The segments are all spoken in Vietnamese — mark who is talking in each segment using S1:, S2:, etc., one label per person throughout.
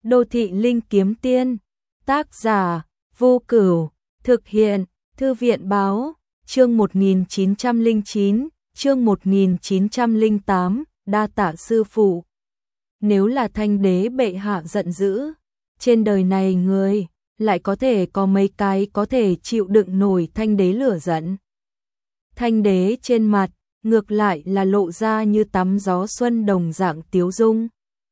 S1: Đô thị linh kiếm tiên, tác giả, Vô Cửu, thực hiện, Thư viện báo, chương 1909, chương 1908, đa tạ sư phụ. Nếu là Thanh đế bệ hạ giận dữ, trên đời này người, lại có thể có mấy cái có thể chịu đựng nổi Thanh đế lửa giận. Thanh đế trên mặt, ngược lại là lộ ra như tắm gió xuân đồng dạng tiếu dung.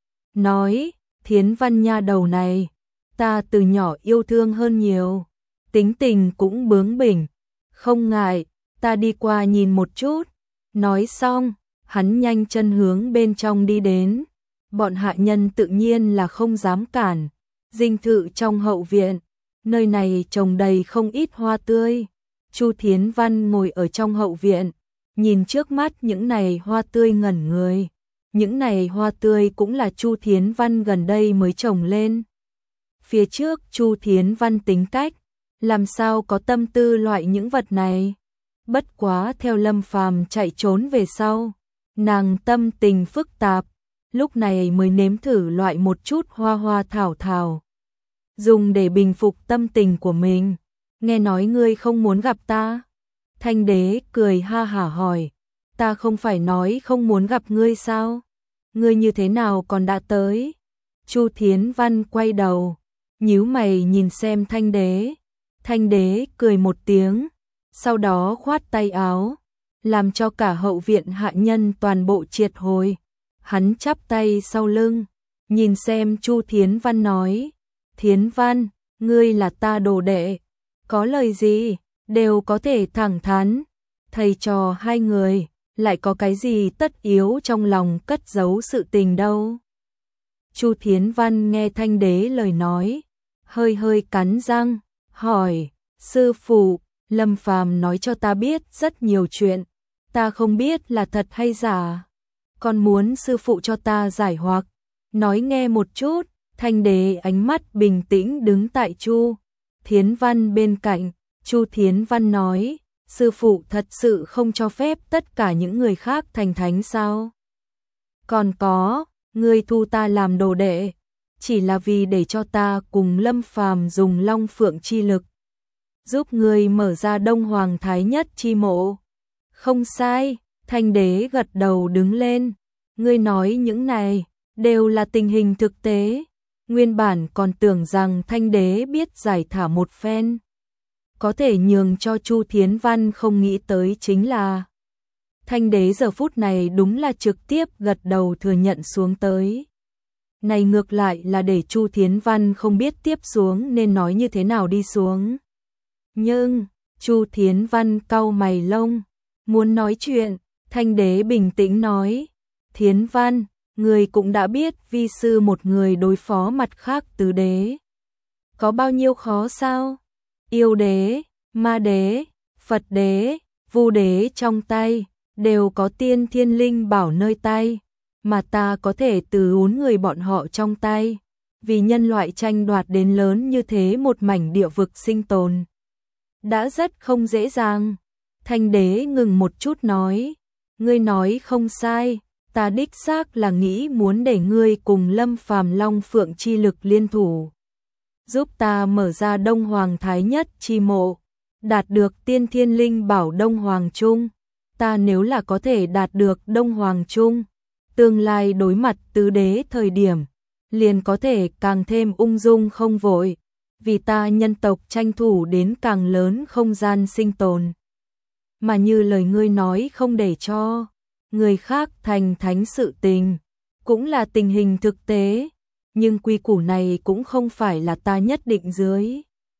S1: Nói, Thiến Văn nha đầu này, ta từ nhỏ yêu thương hơn nhiều, tính tình cũng bướng bỉnh, không ngại, ta đi qua nhìn một chút. Nói xong, hắn nhanh chân hướng bên trong đi đến, bọn hạ nhân tự nhiên là không dám cản. Dinh thự trong hậu viện, nơi này trồng đầy không ít hoa tươi. Chu Thiến Văn ngồi ở trong hậu viện, nhìn trước mắt những này hoa tươi ngẩn người. Những này hoa tươi cũng là Chu Thiến Văn gần đây mới trồng lên. Phía trước Chu Thiến Văn tính cách, làm sao có tâm tư loại những vật này. Bất quá theo Lâm Phàm chạy trốn về sau, nàng tâm tình phức tạp, lúc này mới nếm thử loại một chút hoa hoa thảo thảo, dùng để bình phục tâm tình của mình. Nghe nói ngươi không muốn gặp ta? Thanh đế cười ha hả hỏi, ta không phải nói không muốn gặp ngươi sao? Ngươi như thế nào còn đã tới? Chu Thiến Văn quay đầu, nhíu mày nhìn xem Thanh đế. Thanh đế cười một tiếng, sau đó khoát tay áo, làm cho cả hậu viện hạ nhân toàn bộ triệt hồi. Hắn chắp tay sau lưng, nhìn xem Chu Thiến Văn nói, Thiến Văn, ngươi là ta đồ đệ, có lời gì, đều có thể thẳng thắn, thầy trò hai người, lại có cái gì tất yếu trong lòng cất giấu sự tình đâu. Chu Thiến Văn nghe Thanh đế lời nói, hơi hơi cắn răng, hỏi, sư phụ, Lâm Phàm nói cho ta biết rất nhiều chuyện, ta không biết là thật hay giả, còn muốn sư phụ cho ta giải hoặc, nói nghe một chút. Thanh đế ánh mắt bình tĩnh đứng tại Chu Thiến Văn bên cạnh. Chu Thiến Văn nói, sư phụ thật sự không cho phép tất cả những người khác thành thánh sao? Còn có, ngươi thu ta làm đồ đệ, chỉ là vì để cho ta cùng Lâm Phàm dùng Long Phượng chi lực, giúp ngươi mở ra Đông Hoàng Thái Nhất chi mộ. Không sai, Thanh đế gật đầu đứng lên, ngươi nói những này, đều là tình hình thực tế. Nguyên bản còn tưởng rằng Thanh đế biết giải thả một phen. Có thể nhường cho Chu Thiến Văn không nghĩ tới chính là Thanh đế giờ phút này đúng là trực tiếp gật đầu thừa nhận xuống tới. Này ngược lại là để Chu Thiến Văn không biết tiếp xuống nên nói như thế nào đi xuống. Nhưng, Chu Thiến Văn cau mày lông, muốn nói chuyện. Thanh đế bình tĩnh nói, Thiến Văn, người cũng đã biết vi sư một người đối phó mặt khác tứ đế, có bao nhiêu khó sao? Yêu đế, ma đế, Phật đế, Vu đế trong tay, đều có tiên thiên linh bảo nơi tay, mà ta có thể từ 4 người bọn họ trong tay, vì nhân loại tranh đoạt đến lớn như thế một mảnh địa vực sinh tồn. Đã rất không dễ dàng. Thanh đế ngừng một chút nói, ngươi nói không sai, ta đích xác là nghĩ muốn để ngươi cùng Lâm Phàm Long Phượng chi lực liên thủ, giúp ta mở ra Đông Hoàng Thái Nhất chi mộ, đạt được tiên thiên linh bảo Đông Hoàng Trung. Ta nếu là có thể đạt được Đông Hoàng Trung, tương lai đối mặt tứ đế thời điểm, liền có thể càng thêm ung dung không vội, vì ta nhân tộc tranh thủ đến càng lớn không gian sinh tồn. Mà như lời ngươi nói không để cho người khác thành thánh sự tình, cũng là tình hình thực tế, nhưng quy củ này cũng không phải là ta nhất định dưới,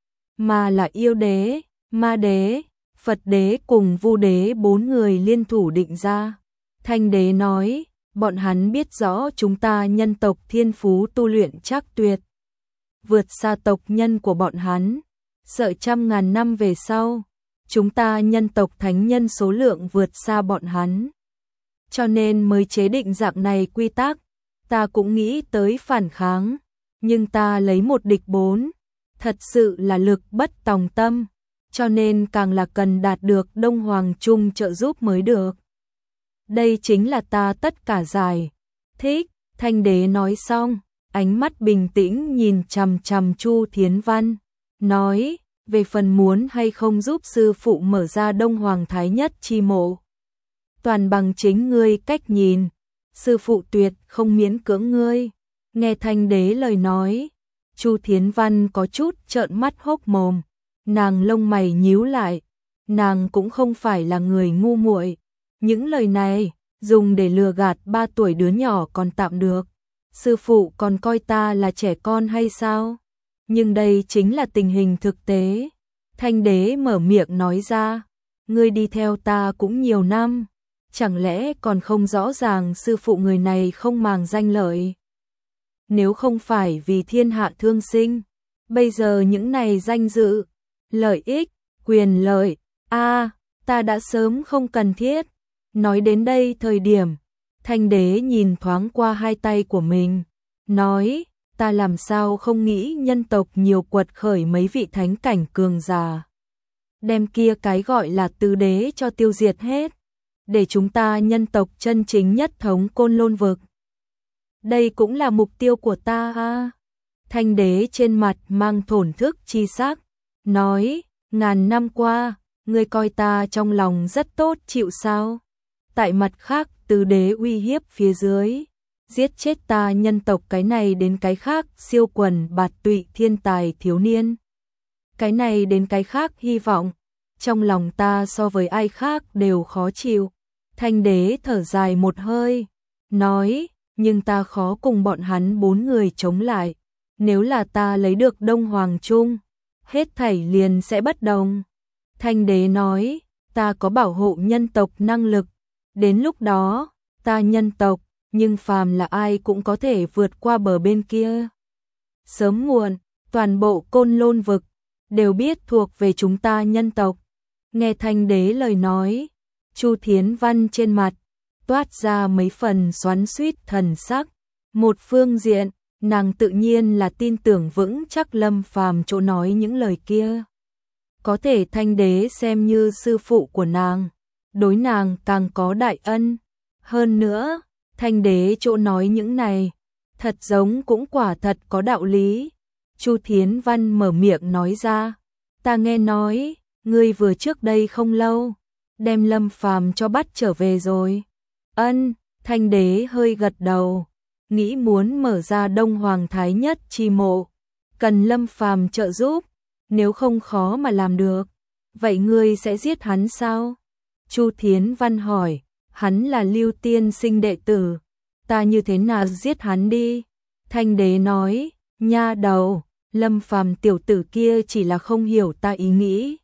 S1: mà là yêu đế, ma đế, Phật đế cùng Vu đế 4 người liên thủ định ra. Thanh đế nói, bọn hắn biết rõ chúng ta nhân tộc thiên phú tu luyện chắc tuyệt, vượt xa tộc nhân của bọn hắn, sợ trăm ngàn năm về sau, chúng ta nhân tộc thánh nhân số lượng vượt xa bọn hắn, cho nên mới chế định dạng này quy tắc. Ta cũng nghĩ tới phản kháng, nhưng ta lấy một địch 4, thật sự là lực bất tòng tâm, cho nên càng là cần đạt được Đông Hoàng Trung trợ giúp mới được. Đây chính là ta tất cả giải thích. Thanh đế nói xong, ánh mắt bình tĩnh nhìn chằm chằm Chu Thiến Văn, nói, về phần muốn hay không giúp sư phụ mở ra Đông Hoàng Thái Nhất chi mộ, toàn bằng chính ngươi cách nhìn, sư phụ tuyệt không miễn cưỡng ngươi. Nghe Thanh Đế lời nói, Chu Thiến Văn có chút trợn mắt hốc mồm, nàng lông mày nhíu lại, nàng cũng không phải là người ngu muội, những lời này dùng để lừa gạt 3 tuổi đứa nhỏ còn tạm được, sư phụ còn coi ta là trẻ con hay sao? Nhưng đây chính là tình hình thực tế. Thanh Đế mở miệng nói ra, ngươi đi theo ta cũng nhiều năm, chẳng lẽ còn không rõ ràng sư phụ người này không màng danh lợi? Nếu không phải vì thiên hạ thương sinh, bây giờ những này danh dự, lợi ích, quyền lợi, ta đã sớm không cần thiết. Nói đến đây thời điểm, Thanh Đế nhìn thoáng qua hai tay của mình, nói, ta làm sao không nghĩ nhân tộc nhiều quật khởi mấy vị thánh cảnh cường giả, đem kia cái gọi là tứ đế cho tiêu diệt hết, để chúng ta nhân tộc chân chính nhất thống Côn Lôn vực. Đây cũng là mục tiêu của ta a. Thanh Đế trên mặt mang thổn thức chi sắc, nói, ngàn năm qua, ngươi coi ta trong lòng rất tốt chịu sao? Tại mặt khác tứ đế uy hiếp phía dưới, giết chết ta nhân tộc cái này đến cái khác siêu quần bạt tụy thiên tài thiếu niên. Cái này đến cái khác hy vọng, trong lòng ta so với ai khác đều khó chịu. Thanh Đế thở dài một hơi, nói, nhưng ta khó cùng bọn hắn 4 người chống lại. Nếu là ta lấy được Đông Hoàng Trung, hết thảy liền sẽ bất đồng. Thanh Đế nói, ta có bảo hộ nhân tộc năng lực. Đến lúc đó, ta nhân tộc, nhưng phàm là ai cũng có thể vượt qua bờ bên kia. Sớm muộn, toàn bộ Côn Lôn vực, đều biết thuộc về chúng ta nhân tộc. Nghe Thanh Đế lời nói, Chu Thiến Văn trên mặt toát ra mấy phần xoắn xuýt thần sắc. Một phương diện, nàng tự nhiên là tin tưởng vững chắc Lâm Phàm chỗ nói những lời kia. Có thể Thanh Đế xem như sư phụ của nàng, đối nàng càng có đại ân. Hơn nữa, Thanh Đế chỗ nói những này, thật giống cũng quả thật có đạo lý. Chu Thiến Văn mở miệng nói ra, ta nghe nói, ngươi vừa trước đây không lâu, đem Lâm Phàm cho bắt trở về rồi. Ân, Thanh Đế hơi gật đầu, nghĩ muốn mở ra Đông Hoàng Thái Nhất chi mộ, cần Lâm Phàm trợ giúp, nếu không khó mà làm được. Vậy ngươi sẽ giết hắn sao? Chu Thiến Văn hỏi, hắn là Lưu Tiên Sinh đệ tử, ta như thế nào giết hắn đi? Thanh Đế nói, nha đầu, Lâm Phàm tiểu tử kia chỉ là không hiểu ta ý nghĩ.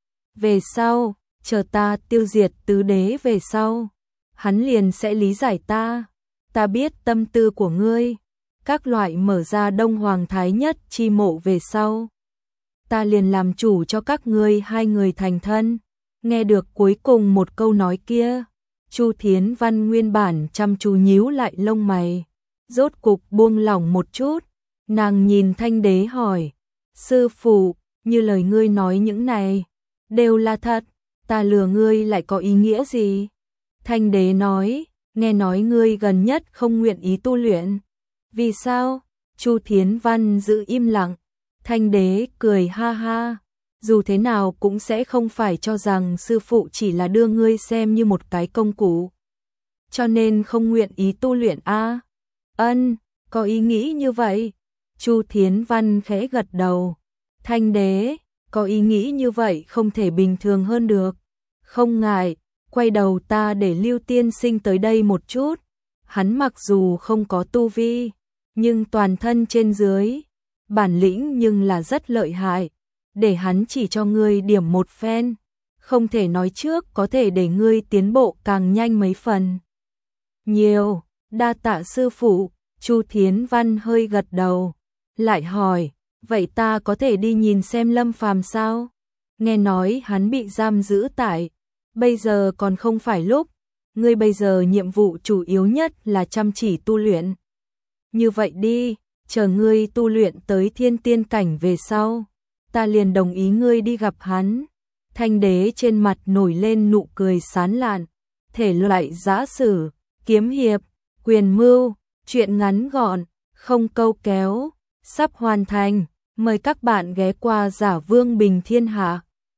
S1: Về sau, chờ ta tiêu diệt tứ đế về sau, hắn liền sẽ lý giải ta. Ta biết tâm tư của ngươi, các loại mở ra Đông Hoàng Thái Nhất chi mộ về sau, ta liền làm chủ cho các ngươi 2 người thành thân. Nghe được cuối cùng một câu nói kia, Chu Thiến Văn nguyên bản chăm chú nhíu lại lông mày, rốt cục buông lỏng một chút. Nàng nhìn Thanh Đế hỏi, sư phụ, như lời ngươi nói những này, đều là thật, ta lừa ngươi lại có ý nghĩa gì? Thanh Đế nói, nghe nói ngươi gần nhất không nguyện ý tu luyện. Vì sao? Chu Thiến Văn giữ im lặng. Thanh Đế cười ha ha, dù thế nào cũng sẽ không phải cho rằng sư phụ chỉ là đưa ngươi xem như một cái công cụ, cho nên không nguyện ý tu luyện a. Ân, có ý nghĩ như vậy. Chu Thiến Văn khẽ gật đầu. Thanh Đế, có ý nghĩ như vậy không thể bình thường hơn được. Không ngại, quay đầu ta để Lưu Tiên Sinh tới đây một chút. Hắn mặc dù không có tu vi, nhưng toàn thân trên dưới, bản lĩnh nhưng là rất lợi hại. Để hắn chỉ cho ngươi điểm một phen, không thể nói trước có thể để ngươi tiến bộ càng nhanh mấy phần. Nhiều, đa tạ sư phụ. Chu Thiến Văn hơi gật đầu, lại hỏi, vậy ta có thể đi nhìn xem Lâm Phàm sao? Nghe nói hắn bị giam giữ tại, bây giờ còn không phải lúc, ngươi bây giờ nhiệm vụ chủ yếu nhất là chăm chỉ tu luyện. Như vậy đi, chờ ngươi tu luyện tới thiên tiên cảnh về sau, ta liền đồng ý ngươi đi gặp hắn. Thanh Đế trên mặt nổi lên nụ cười sán lạn, thể loại giã sử, kiếm hiệp, quyền mưu, chuyện ngắn gọn, không câu kéo, sắp hoàn thành. Mời các bạn ghé qua Giả Vương Bình Thiên Hạ.